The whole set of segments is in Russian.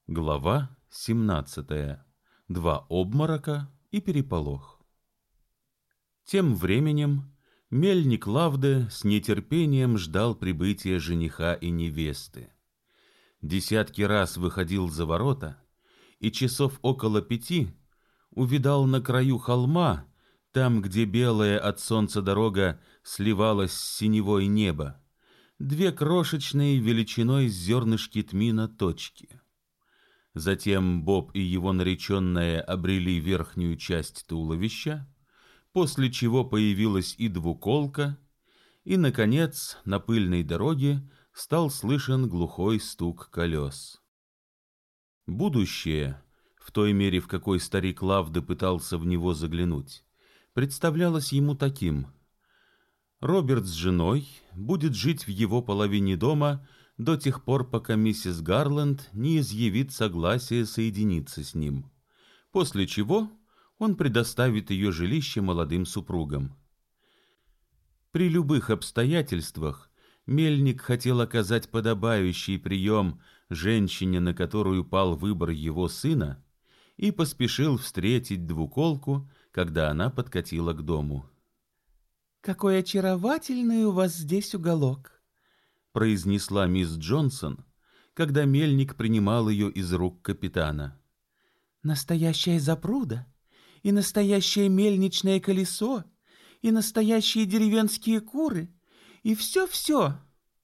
Глава 17. Два обморока и переполох. Тем временем мельник Лавде с нетерпением ждал прибытия жениха и невесты. Десятки раз выходил за ворота, и часов около 5 увидал на краю холма, там, где белая от солнца дорога сливалась с синевой неба, две крошечные величиной с зернышки тмина точки. Затем Боб и его нареченная обрели верхнюю часть туловища, после чего появилась и двуколка, и, наконец, на пыльной дороге стал слышен глухой стук колес. Будущее, в той мере, в какой старик Лавде пытался в него заглянуть, представлялось ему таким: Роберт с женой будет жить в его половине дома до тех пор, пока миссис Гарленд не изъявит согласие соединиться с ним, после чего он предоставит ее жилище молодым супругам. При любых обстоятельствах мельник хотел оказать подобающий прием женщине, на которую пал выбор его сына, и поспешил встретить двуколку, когда она подкатила к дому. «Какой очаровательный у вас здесь уголок!» произнесла мисс Джонсон, когда мельник принимал ее из рук капитана. «Настоящая запруда, и настоящее мельничное колесо, и настоящие деревенские куры, и все-все».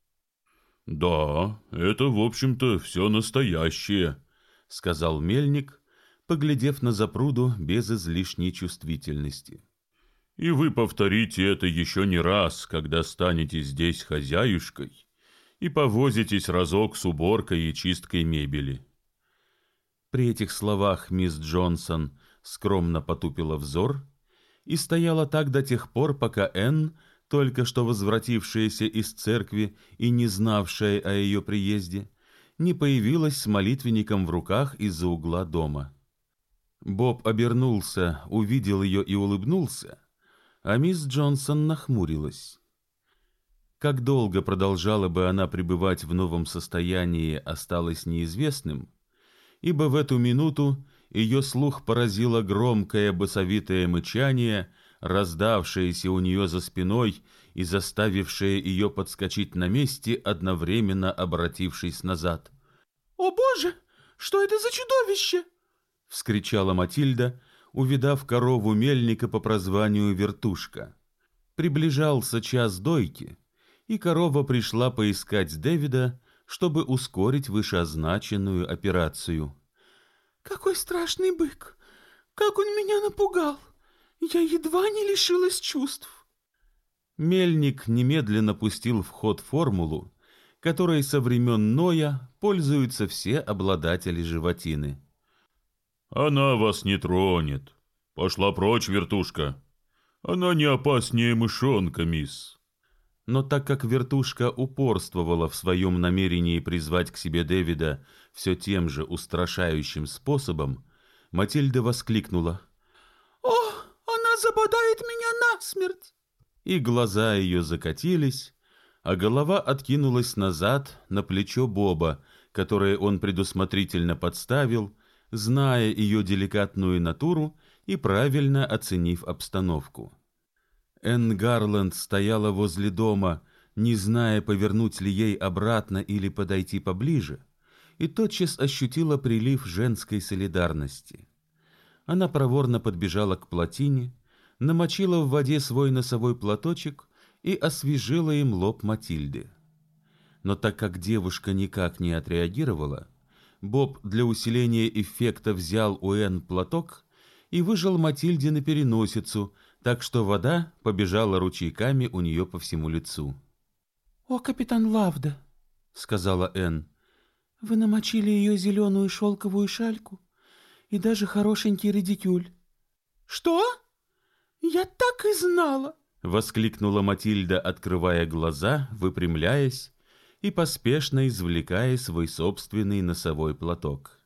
«Да, это, в общем-то, все настоящее», — сказал мельник, поглядев на запруду без излишней чувствительности. «И вы повторите это еще не раз, когда станете здесь хозяюшкой и повозитесь разок с уборкой и чисткой мебели». При этих словах мисс Джонсон скромно потупила взор и стояла так до тех пор, пока Энн, только что возвратившаяся из церкви и не знавшая о ее приезде, не появилась с молитвенником в руках из-за угла дома. Боб обернулся, увидел ее и улыбнулся, а мисс Джонсон нахмурилась. Как долго продолжала бы она пребывать в новом состоянии, осталось неизвестным, ибо в эту минуту ее слух поразило громкое басовитое мычание, раздавшееся у нее за спиной и заставившее ее подскочить на месте, одновременно обратившись назад. «О боже, что это за чудовище?» — вскричала Матильда, увидав корову мельника по прозванию Вертушка. Приближался час дойки, и корова пришла поискать Дэвида, чтобы ускорить вышеозначенную операцию. «Какой страшный бык! Как он меня напугал! Я едва не лишилась чувств!» Мельник немедленно пустил в ход формулу, которой со времен Ноя пользуются все обладатели животины. «Она вас не тронет. Пошла прочь, вертушка. Она не опаснее мышонка, мисс». Но так как Вертушка упорствовала в своем намерении призвать к себе Дэвида все тем же устрашающим способом, Матильда воскликнула: «О, она забодает меня насмерть!» И глаза ее закатились, а голова откинулась назад на плечо Боба, которое он предусмотрительно подставил, зная ее деликатную натуру и правильно оценив обстановку. Энн Гарленд стояла возле дома, не зная, повернуть ли ей обратно или подойти поближе, и тотчас ощутила прилив женской солидарности. Она проворно подбежала к плотине, намочила в воде свой носовой платочек и освежила им лоб Матильды. Но так как девушка никак не отреагировала, Боб для усиления эффекта взял у Энн платок и выжал Матильде на переносицу, так что вода побежала ручейками у нее по всему лицу. «О, капитан Лавде», — сказала Энн, — «вы намочили ее зеленую шелковую шальку и даже хорошенький редикюль». «Что? Я так и знала!» — воскликнула Матильда, открывая глаза, выпрямляясь и поспешно извлекая свой собственный носовой платок.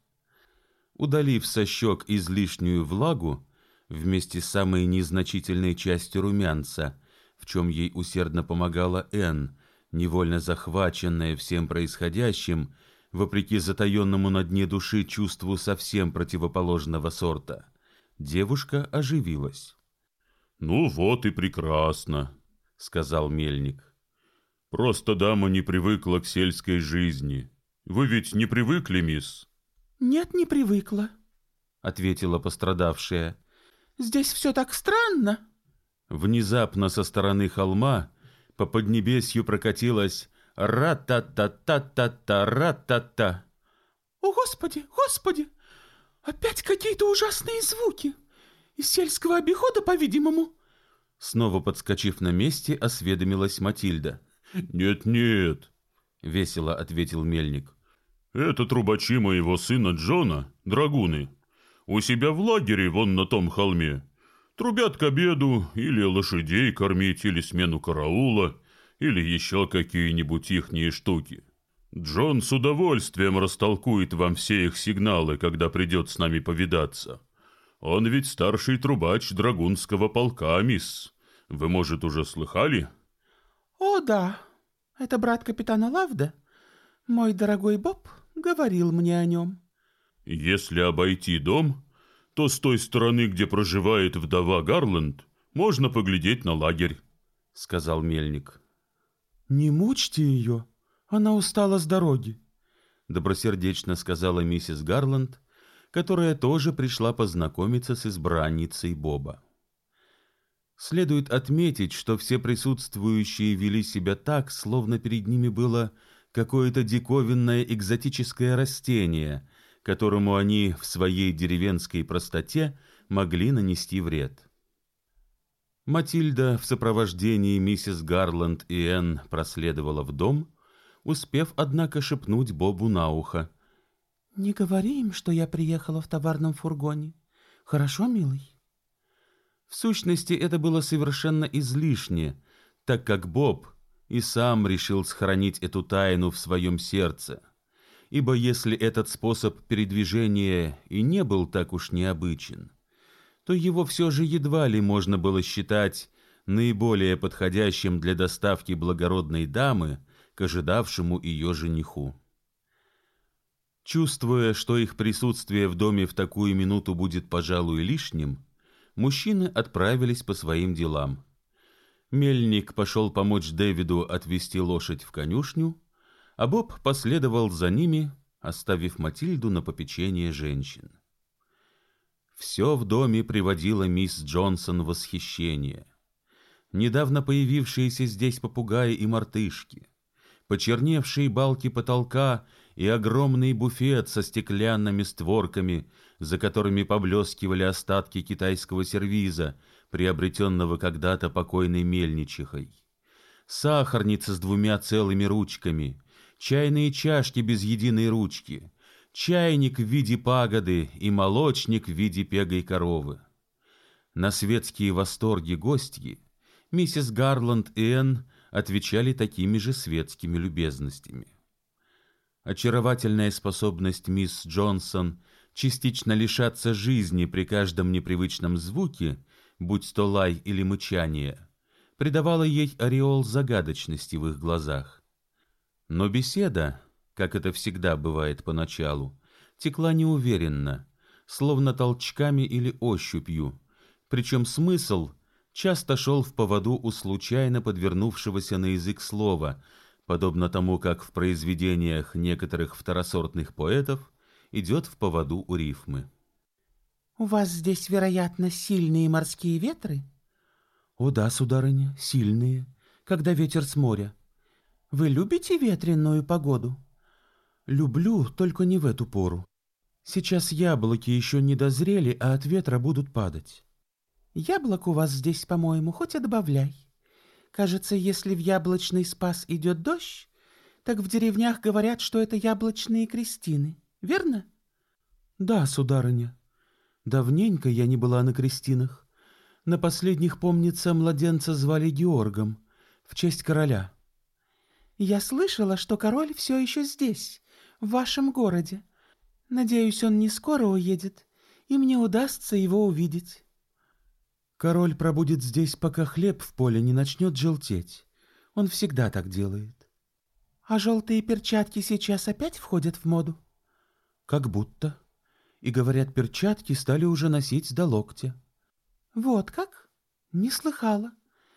Удалив со щек излишнюю влагу, вместе с самой незначительной частью румянца, в чем ей усердно помогала Энн, невольно захваченная всем происходящим, вопреки затаенному на дне души чувству совсем противоположного сорта. Девушка оживилась. «Ну вот и прекрасно», — сказал мельник. «Просто дама не привыкла к сельской жизни. Вы ведь не привыкли, мисс?» «Нет, не привыкла», — ответила пострадавшая. «Здесь все так странно». Внезапно со стороны холма по поднебесью прокатилась ра-та-та-та-та-та, ра-та-та. «О, Господи, Господи! Опять какие-то ужасные звуки! Из сельского обихода, по-видимому!» Снова подскочив на месте, осведомилась Матильда. «Нет-нет», — весело ответил мельник. «Это трубачи моего сына Джона, драгуны. У себя в лагере, вон на том холме. Трубят к обеду, или лошадей кормить, или смену караула, или еще какие-нибудь ихние штуки. Джон с удовольствием растолкует вам все их сигналы, когда придет с нами повидаться. Он ведь старший трубач драгунского полка, мисс. Вы, может, уже слыхали?» «О, да, это брат капитана Лавда. Мой дорогой Боб говорил мне о нем». «Если обойти дом, то с той стороны, где проживает вдова Гарланд, можно поглядеть на лагерь», — сказал мельник. «Не мучьте ее, она устала с дороги», — добросердечно сказала миссис Гарланд, которая тоже пришла познакомиться с избранницей Боба. Следует отметить, что все присутствующие вели себя так, словно перед ними было какое-то диковинное экзотическое растение, которому они в своей деревенской простоте могли нанести вред. Матильда в сопровождении миссис Гарланд и Энн проследовала в дом, успев, однако, шепнуть Бобу на ухо: «Не говори им, что я приехала в товарном фургоне. Хорошо, милый?» В сущности, это было совершенно излишне, так как Боб и сам решил сохранить эту тайну в своем сердце, ибо если этот способ передвижения и не был так уж необычен, то его все же едва ли можно было считать наиболее подходящим для доставки благородной дамы к ожидавшему ее жениху. Чувствуя, что их присутствие в доме в такую минуту будет, пожалуй, лишним, мужчины отправились по своим делам. Мельник пошел помочь Дэвиду отвезти лошадь в конюшню, а Боб последовал за ними, оставив Матильду на попечение женщин. Все в доме приводило мисс Джонсон в восхищение. Недавно появившиеся здесь попугаи и мартышки, почерневшие балки потолка и огромный буфет со стеклянными створками, за которыми поблескивали остатки китайского сервиза, приобретенного когда-то покойной мельничихой. Сахарница с 2 целыми ручками, чайные чашки без единой ручки, чайник в виде пагоды и молочник в виде пегой коровы. На светские восторги гостьи миссис Гарланд и Энн отвечали такими же светскими любезностями. Очаровательная способность мисс Джонсон частично лишаться жизни при каждом непривычном звуке, будь то лай или мычание, придавала ей ореол загадочности в их глазах. Но беседа, как это всегда бывает поначалу, текла неуверенно, словно толчками или ощупью, причем смысл часто шел в поводу у случайно подвернувшегося на язык слова, подобно тому, как в произведениях некоторых второсортных поэтов идет в поводу у рифмы. «У вас здесь, вероятно, сильные морские ветры?» «О да, сударыня, сильные, когда ветер с моря». «Вы любите ветреную погоду?» «Люблю, только не в эту пору. Сейчас яблоки еще не дозрели, а от ветра будут падать». «Яблок у вас здесь, по-моему, хоть и добавляй. Кажется, если в яблочный спас идет дождь, так в деревнях говорят, что это яблочные крестины, верно?» «Да, сударыня. Давненько я не была на крестинах. На последних, помнится, младенца звали Георгом, в честь короля». «Я слышала, что король все еще здесь, в вашем городе. Надеюсь, он не скоро уедет, и мне удастся его увидеть». «Король пробудет здесь, пока хлеб в поле не начнет желтеть. Он всегда так делает». А желтые перчатки сейчас опять входят в моду? Как будто. И, говорят, перчатки стали уже носить до локтя. Вот как? Не слыхала.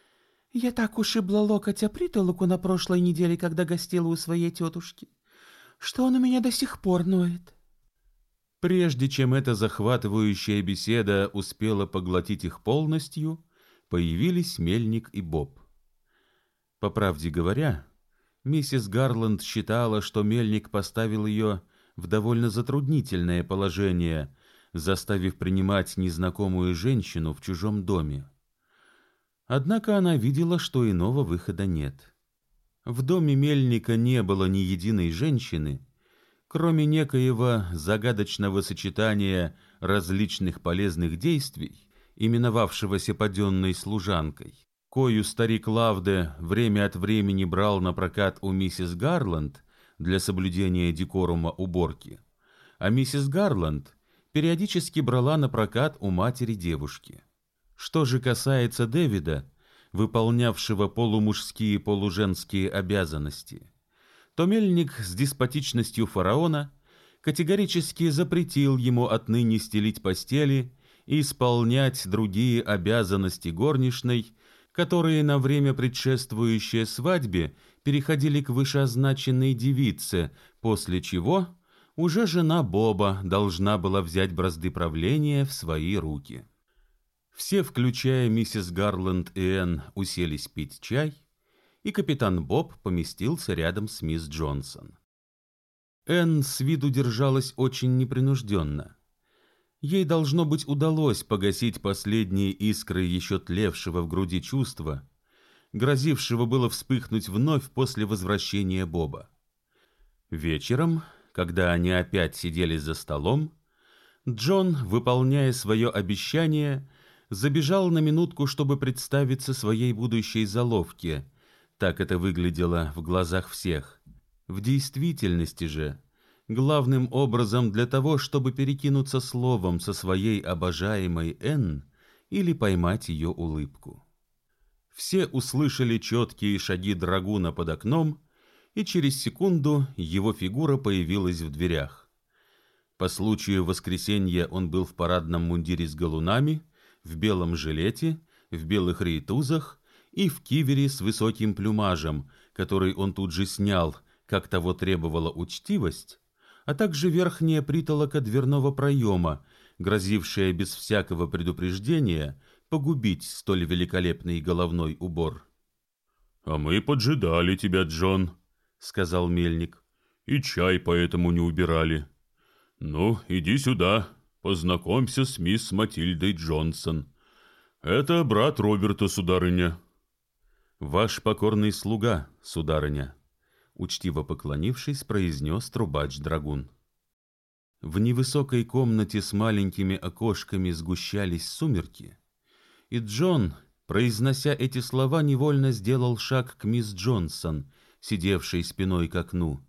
Я так ушибла локоть о притолоку на прошлой неделе, когда гостила у своей тетушки, что он у меня до сих пор ноет. Прежде чем эта захватывающая беседа успела поглотить их полностью, появились Мельник и Боб. По правде говоря, миссис Гарланд считала, что Мельник поставил ее в довольно затруднительное положение, заставив принимать незнакомую женщину в чужом доме. Однако она видела, что иного выхода нет. В доме Мельника не было ни единой женщины, кроме некоего загадочного сочетания различных полезных действий, именовавшегося паденной служанкой, кою старик Лавде время от времени брал на прокат у миссис Гарланд для соблюдения декорума уборки, а миссис Гарланд периодически брала на прокат у матери девушки. Что же касается Дэвида, выполнявшего полумужские полуженские обязанности, то Мельник с деспотичностью фараона категорически запретил ему отныне стелить постели и исполнять другие обязанности горничной, которые на время предшествующее свадьбе переходили к вышеозначенной девице, после чего уже жена Боба должна была взять бразды правления в свои руки. Все, включая миссис Гарланд и Энн, уселись пить чай, и капитан Боб поместился рядом с мисс Джонсон. Энн с виду держалась очень непринужденно. Ей, должно быть, удалось погасить последние искры еще тлевшего в груди чувства, грозившего было вспыхнуть вновь после возвращения Боба. Вечером, когда они опять сидели за столом, Джон, выполняя свое обещание, забежал на минутку, чтобы представиться своей будущей заловке. Так это выглядело в глазах всех. В действительности же, главным образом для того, чтобы перекинуться словом со своей обожаемой Энн или поймать ее улыбку. Все услышали четкие шаги драгуна под окном, и через секунду его фигура появилась в дверях. По случаю воскресенья он был в парадном мундире с галунами, в белом жилете, в белых рейтузах и в кивере с высоким плюмажем, который он тут же снял, как того требовала учтивость, а также верхняя притолока дверного проема, грозившая без всякого предупреждения погубить столь великолепный головной убор. «А мы поджидали тебя, Джон», — сказал Мельник, — «и чай поэтому не убирали. Ну, иди сюда, познакомься с мисс Матильдой Джонсон. Это брат Роберта, сударыня». «Ваш покорный слуга, сударыня», — учтиво поклонившись, произнес трубач-драгун. В невысокой комнате с маленькими окошками сгущались сумерки, и Джон, произнося эти слова, невольно сделал шаг к мисс Джонсон, сидевшей спиной к окну.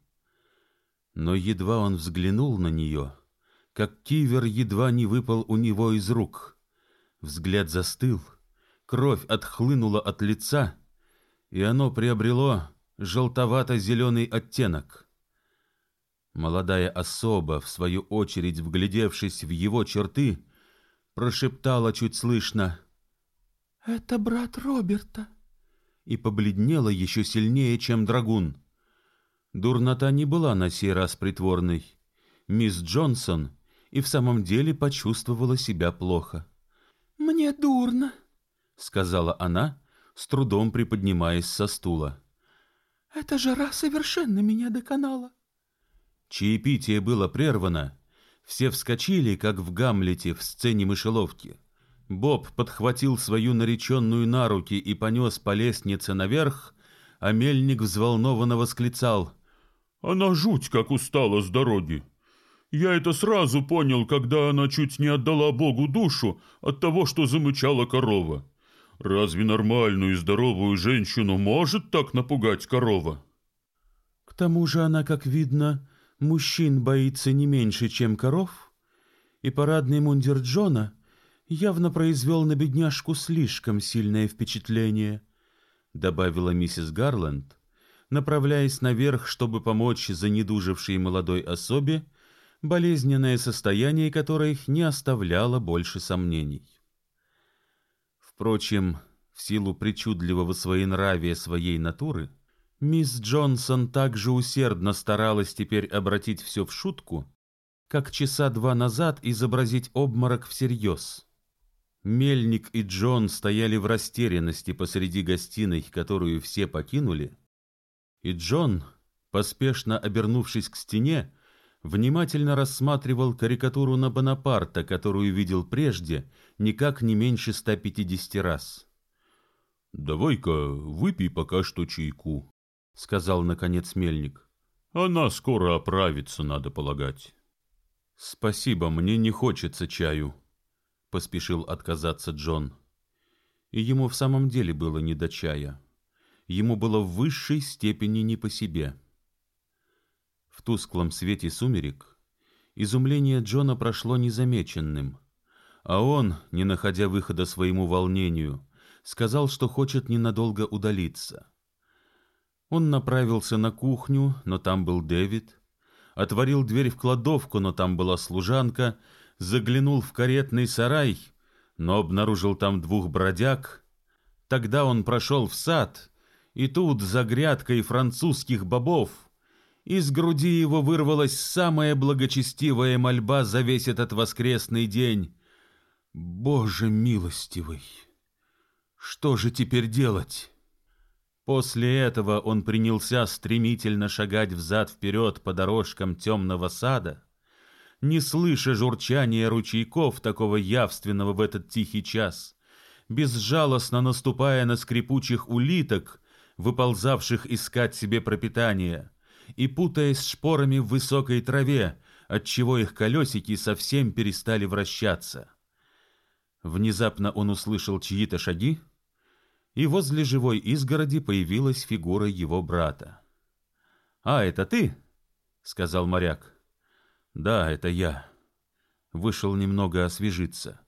Но едва он взглянул на нее, как кивер едва не выпал у него из рук. Взгляд застыл, кровь отхлынула от лица, и оно приобрело желтовато-зеленый оттенок. Молодая особа, в свою очередь вглядевшись в его черты, прошептала чуть слышно: «Это брат Роберта», и побледнела еще сильнее, чем драгун. Дурнота не была на сей раз притворной. Мисс Джонсон и в самом деле почувствовала себя плохо. «Мне дурно», — сказала она, с трудом приподнимаясь со стула. «Эта жара совершенно меня доконала». Чаепитие было прервано. Все вскочили, как в Гамлете в сцене мышеловки. Боб подхватил свою нареченную на руки и понес по лестнице наверх, а Мельник взволнованно восклицал: «Она жуть как устала с дороги. Я это сразу понял, когда она чуть не отдала Богу душу от того, что замычала корова. Разве нормальную и здоровую женщину может так напугать корова?» «К тому же она, как видно, мужчин боится не меньше, чем коров, и парадный мундир Джона явно произвел на бедняжку слишком сильное впечатление», — добавила миссис Гарланд, Направляясь наверх, чтобы помочь занедужившей молодой особе, болезненное состояние которой не оставляло больше сомнений. Впрочем, в силу причудливого своенравия своей натуры, мисс Джонсон так же усердно старалась теперь обратить все в шутку, как часа 2 назад изобразить обморок всерьез. Мельник и Джон стояли в растерянности посреди гостиной, которую все покинули, и Джон, поспешно обернувшись к стене, внимательно рассматривал карикатуру на Бонапарта, которую видел прежде никак не меньше 150 раз. «Давай-ка выпей пока что чайку», — сказал, наконец, мельник. «Она скоро оправится, надо полагать». «Спасибо, мне не хочется чаю», — поспешил отказаться Джон. И ему в самом деле было не до чая. Ему было в высшей степени не по себе. В тусклом свете сумерек изумление Джона прошло незамеченным, а он, не находя выхода своему волнению, сказал, что хочет ненадолго удалиться. Он направился на кухню, но там был Дэвид, отворил дверь в кладовку, но там была служанка, заглянул в каретный сарай, но обнаружил там 2 бродяг. Тогда он прошел в сад, и тут, за грядкой французских бобов, из груди его вырвалась самая благочестивая мольба за весь этот воскресный день. «Боже милостивый! Что же теперь делать?» После этого он принялся стремительно шагать взад-вперед по дорожкам темного сада, не слыша журчания ручейков, такого явственного в этот тихий час, безжалостно наступая на скрипучих улиток, выползавших искать себе пропитание, и путаясь шпорами в высокой траве, отчего их колесики совсем перестали вращаться. Внезапно он услышал чьи-то шаги, и возле живой изгороди появилась фигура его брата. «А, это ты?» — сказал моряк. «Да, это я. Вышел немного освежиться».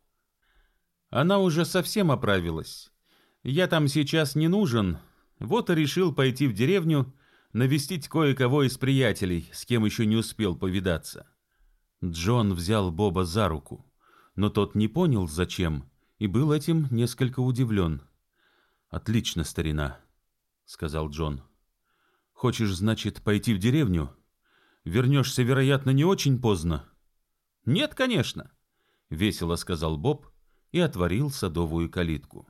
«Она уже совсем оправилась. Я там сейчас не нужен, вот и решил пойти в деревню, навестить кое-кого из приятелей, с кем еще не успел повидаться». Джон взял Боба за руку, но тот не понял, зачем, и был этим несколько удивлен. «Отлично, старина», — сказал Джон. «Хочешь, значит, пойти в деревню? Вернешься, вероятно, не очень поздно». «Нет, конечно», — весело сказал Боб и отворил садовую калитку.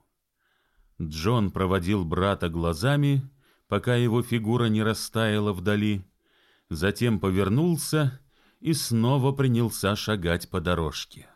Джон проводил брата глазами, пока его фигура не растаяла вдали, затем повернулся и снова принялся шагать по дорожке.